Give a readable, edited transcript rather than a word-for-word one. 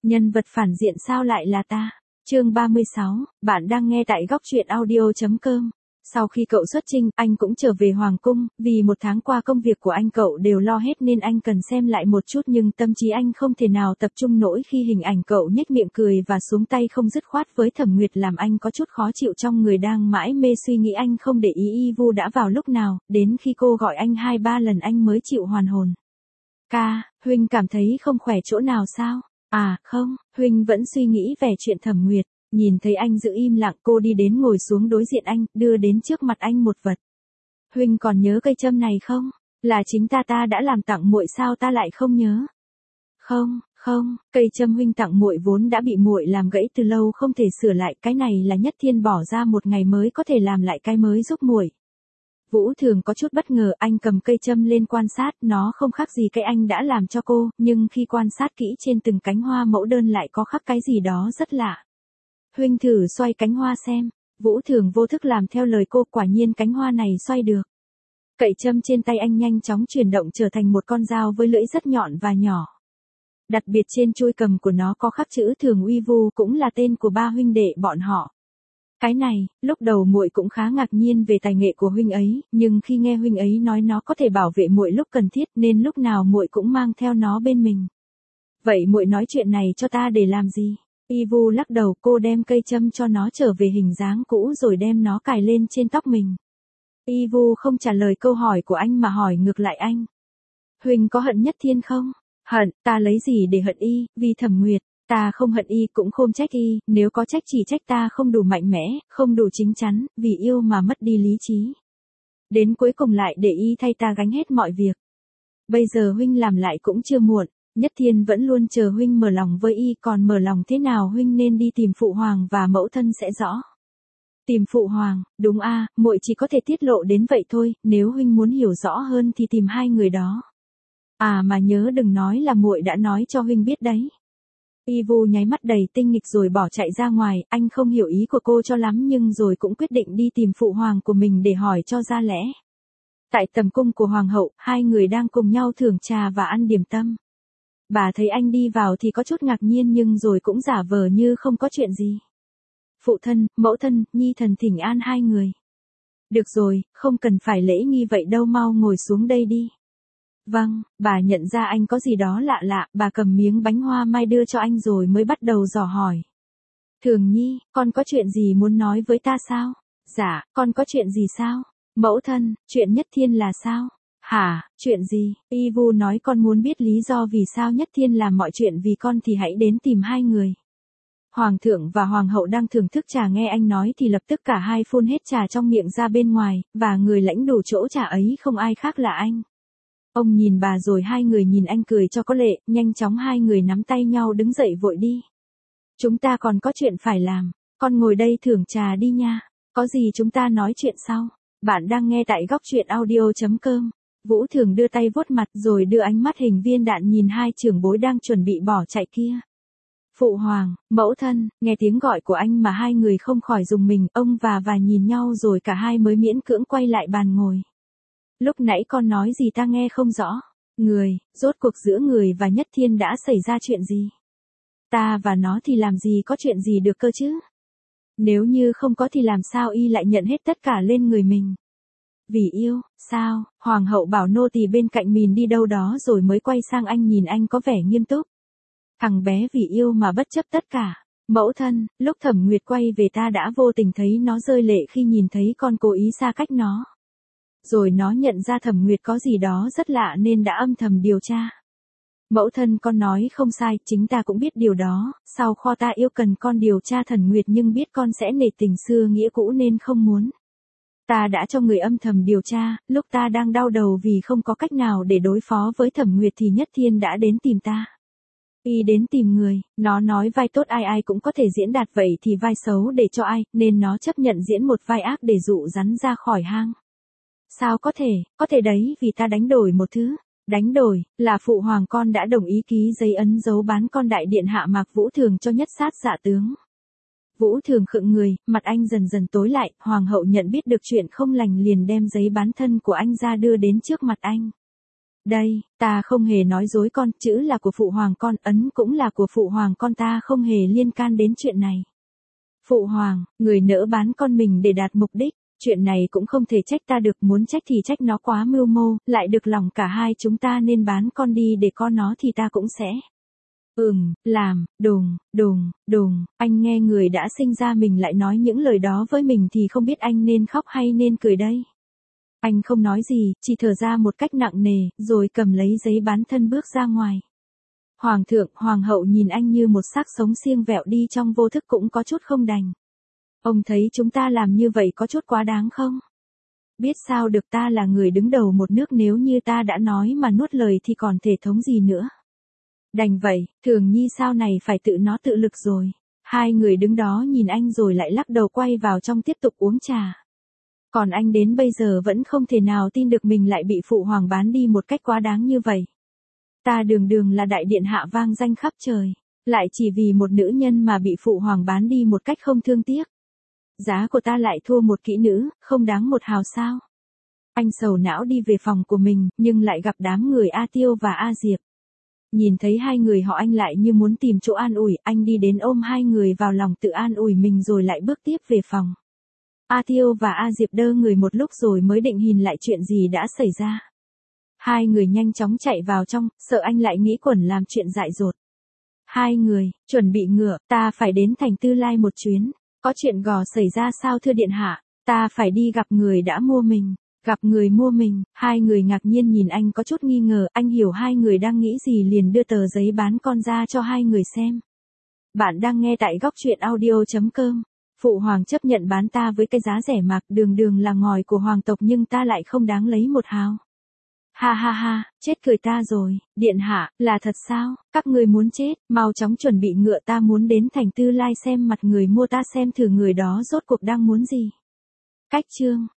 Nhân vật phản diện sao lại là ta? Chương 36, bạn đang nghe tại góc truyện audio.com. Sau khi cậu xuất chinh, anh cũng trở về Hoàng cung, vì một tháng qua công việc của anh cậu đều lo hết nên anh cần xem lại một chút, nhưng tâm trí anh không thể nào tập trung nổi khi hình ảnh cậu nhếch miệng cười và xuống tay không dứt khoát với Thẩm Nguyệt làm anh có chút khó chịu trong người, đang mãi mê suy nghĩ anh không để ý Y Vu đã vào lúc nào, đến khi cô gọi anh 2-3 lần anh mới chịu hoàn hồn. Ca, huynh cảm thấy không khỏe chỗ nào sao? À, không, huynh vẫn suy nghĩ về chuyện Thẩm Nguyệt. Nhìn thấy anh giữ im lặng, cô đi đến ngồi xuống đối diện anh, đưa đến trước mặt anh một vật. Huynh còn nhớ cây châm này không? Là chính ta đã làm tặng muội, sao ta lại không nhớ? Không, cây châm huynh tặng muội vốn đã bị muội làm gãy từ lâu không thể sửa lại, cái này là Nhất Thiên bỏ ra một ngày mới có thể làm lại cái mới giúp muội. Vũ Thường có chút bất ngờ, anh cầm cây châm lên quan sát, nó không khác gì cái anh đã làm cho cô, nhưng khi quan sát kỹ trên từng cánh hoa mẫu đơn lại có khắc cái gì đó rất lạ. Huynh thử xoay cánh hoa xem. Vũ Thường vô thức làm theo lời cô, quả nhiên cánh hoa này xoay được. Cậy châm trên tay anh nhanh chóng chuyển động trở thành một con dao với lưỡi rất nhọn và nhỏ. Đặc biệt trên chuôi cầm của nó có khắc chữ Thường Uy Vu, cũng là tên của ba huynh đệ bọn họ. Cái này, lúc đầu muội cũng khá ngạc nhiên về tài nghệ của huynh ấy, nhưng khi nghe huynh ấy nói nó có thể bảo vệ muội lúc cần thiết nên lúc nào muội cũng mang theo nó bên mình. Vậy muội nói chuyện này cho ta để làm gì? Y Vu lắc đầu, cô đem cây châm cho nó trở về hình dáng cũ rồi đem nó cài lên trên tóc mình. Y Vu không trả lời câu hỏi của anh mà hỏi ngược lại anh. Huynh có hận Nhất Thiên không? Hận, ta lấy gì để hận y, vì Thẩm Nguyệt. Ta không hận y cũng không trách y, nếu có trách chỉ trách ta không đủ mạnh mẽ, không đủ chín chắn, vì yêu mà mất đi lý trí. Đến cuối cùng lại để y thay ta gánh hết mọi việc. Bây giờ huynh làm lại cũng chưa muộn. Nhất Thiên vẫn luôn chờ huynh mở lòng với y, còn mở lòng thế nào huynh nên đi tìm phụ hoàng và mẫu thân sẽ rõ. Tìm phụ hoàng, đúng a, muội chỉ có thể tiết lộ đến vậy thôi, nếu huynh muốn hiểu rõ hơn thì tìm hai người đó. À mà nhớ đừng nói là muội đã nói cho huynh biết đấy. Y Vu nháy mắt đầy tinh nghịch rồi bỏ chạy ra ngoài, anh không hiểu ý của cô cho lắm nhưng rồi cũng quyết định đi tìm phụ hoàng của mình để hỏi cho ra lẽ. Tại tầm cung của hoàng hậu, hai người đang cùng nhau thưởng trà và ăn điểm tâm. Bà thấy anh đi vào thì có chút ngạc nhiên nhưng rồi cũng giả vờ như không có chuyện gì. Phụ thân, mẫu thân, nhi thần thỉnh an hai người. Được rồi, không cần phải lễ nghi vậy đâu, mau ngồi xuống đây đi. Vâng, bà nhận ra anh có gì đó lạ lạ, bà cầm miếng bánh hoa mai đưa cho anh rồi mới bắt đầu dò hỏi. Thường Nhi, con có chuyện gì muốn nói với ta sao? Dạ, con có chuyện gì sao? Mẫu thân, chuyện Nhất Thiên là sao? Hả, chuyện gì? Y Vu nói con muốn biết lý do vì sao Nhất Thiên làm mọi chuyện vì con thì hãy đến tìm hai người. Hoàng thượng và hoàng hậu đang thưởng thức trà nghe anh nói thì lập tức cả hai phun hết trà trong miệng ra bên ngoài, và người lãnh đủ chỗ trà ấy không ai khác là anh. Ông nhìn bà rồi hai người nhìn anh cười cho có lệ, nhanh chóng hai người nắm tay nhau đứng dậy vội đi. Chúng ta còn có chuyện phải làm, con ngồi đây thưởng trà đi nha, có gì chúng ta nói chuyện sau. Bạn đang nghe tại góc truyện audio.com. Vũ Thường đưa tay vuốt mặt rồi đưa ánh mắt hình viên đạn nhìn hai trưởng bối đang chuẩn bị bỏ chạy kia. Phụ hoàng, mẫu thân, nghe tiếng gọi của anh mà hai người không khỏi rùng mình, ông và nhìn nhau rồi cả hai mới miễn cưỡng quay lại bàn ngồi. Lúc nãy con nói gì ta nghe không rõ. Rốt cuộc giữa người và Nhất Thiên đã xảy ra chuyện gì? Ta và nó thì làm gì có chuyện gì được cơ chứ? Nếu như không có thì làm sao y lại nhận hết tất cả lên người mình? Vì yêu, sao? Hoàng hậu bảo nô tỳ bên cạnh mình đi đâu đó rồi mới quay sang anh, nhìn anh có vẻ nghiêm túc. Thằng bé vì yêu mà bất chấp tất cả. Mẫu thân, lúc Thẩm Nguyệt quay về ta đã vô tình thấy nó rơi lệ khi nhìn thấy con cố ý xa cách nó. Rồi nó nhận ra Thẩm Nguyệt có gì đó rất lạ nên đã âm thầm điều tra. Mẫu thân con nói không sai, chính ta cũng biết điều đó, sau kho ta yêu cần con điều tra Thẩm Nguyệt nhưng biết con sẽ nể tình xưa nghĩa cũ nên không muốn. Ta đã cho người âm thầm điều tra, lúc ta đang đau đầu vì không có cách nào để đối phó với Thẩm Nguyệt thì Nhất Thiên đã đến tìm ta. Y đến tìm người, nó nói vai tốt ai ai cũng có thể diễn đạt, vậy thì vai xấu để cho ai, nên nó chấp nhận diễn một vai ác để dụ rắn ra khỏi hang. Sao có thể đấy vì ta đánh đổi một thứ. Đánh đổi, là phụ hoàng con đã đồng ý ký giấy ấn dấu bán con đại điện hạ Mạc Vũ Thường cho Nhất Sát Dạ tướng. Vũ Thường khựng người, mặt anh dần dần tối lại, hoàng hậu nhận biết được chuyện không lành liền đem giấy bán thân của anh ra đưa đến trước mặt anh. Đây, ta không hề nói dối con, chữ là của phụ hoàng con, ấn cũng là của phụ hoàng con, ta không hề liên can đến chuyện này. Phụ hoàng, người nỡ bán con mình để đạt mục đích, chuyện này cũng không thể trách ta được, muốn trách thì trách nó quá mưu mô, lại được lòng cả hai chúng ta nên bán con đi để có nó thì ta cũng sẽ. Làm, đùng, anh nghe người đã sinh ra mình lại nói những lời đó với mình thì không biết anh nên khóc hay nên cười đây. Anh không nói gì, chỉ thở ra một cách nặng nề, rồi cầm lấy giấy bán thân bước ra ngoài. Hoàng thượng, hoàng hậu nhìn anh như một xác sống siêng vẹo đi trong vô thức cũng có chút không đành. Ông thấy chúng ta làm như vậy có chút quá đáng không? Biết sao được, ta là người đứng đầu một nước, nếu như ta đã nói mà nuốt lời thì còn thể thống gì nữa. Đành vậy, Thường Nhi sau này phải tự nó tự lực rồi. Hai người đứng đó nhìn anh rồi lại lắc đầu quay vào trong tiếp tục uống trà. Còn anh đến bây giờ vẫn không thể nào tin được mình lại bị phụ hoàng bán đi một cách quá đáng như vậy. Ta đường đường là đại điện hạ vang danh khắp trời, lại chỉ vì một nữ nhân mà bị phụ hoàng bán đi một cách không thương tiếc. Giá của ta lại thua một kỹ nữ, không đáng một hào sao. Anh sầu não đi về phòng của mình, nhưng lại gặp đám người A Tiêu và A Diệp. Nhìn thấy hai người họ anh lại như muốn tìm chỗ an ủi, anh đi đến ôm hai người vào lòng tự an ủi mình rồi lại bước tiếp về phòng. A Tiêu và A Diệp đơ người một lúc rồi mới định hình lại chuyện gì đã xảy ra. Hai người nhanh chóng chạy vào trong, sợ anh lại nghĩ quẩn làm chuyện dại dột. Hai người, chuẩn bị ngựa, ta phải đến thành Tư Lai một chuyến. Có chuyện gò xảy ra sao thưa điện hạ? Ta phải đi gặp người đã mua mình. Gặp người mua mình, hai người ngạc nhiên nhìn anh có chút nghi ngờ, anh hiểu hai người đang nghĩ gì liền đưa tờ giấy bán con ra cho hai người xem. Bạn đang nghe tại góc truyện audio.com. Phụ hoàng chấp nhận bán ta với cái giá rẻ mạt, đường đường là ngòi của hoàng tộc nhưng ta lại không đáng lấy một hào. Ha ha ha, chết cười ta rồi, điện hạ, là thật sao, các người muốn chết, mau chóng chuẩn bị ngựa, ta muốn đến thành Tư Lai xem mặt người mua, ta xem thử người đó rốt cuộc đang muốn gì. Cách chương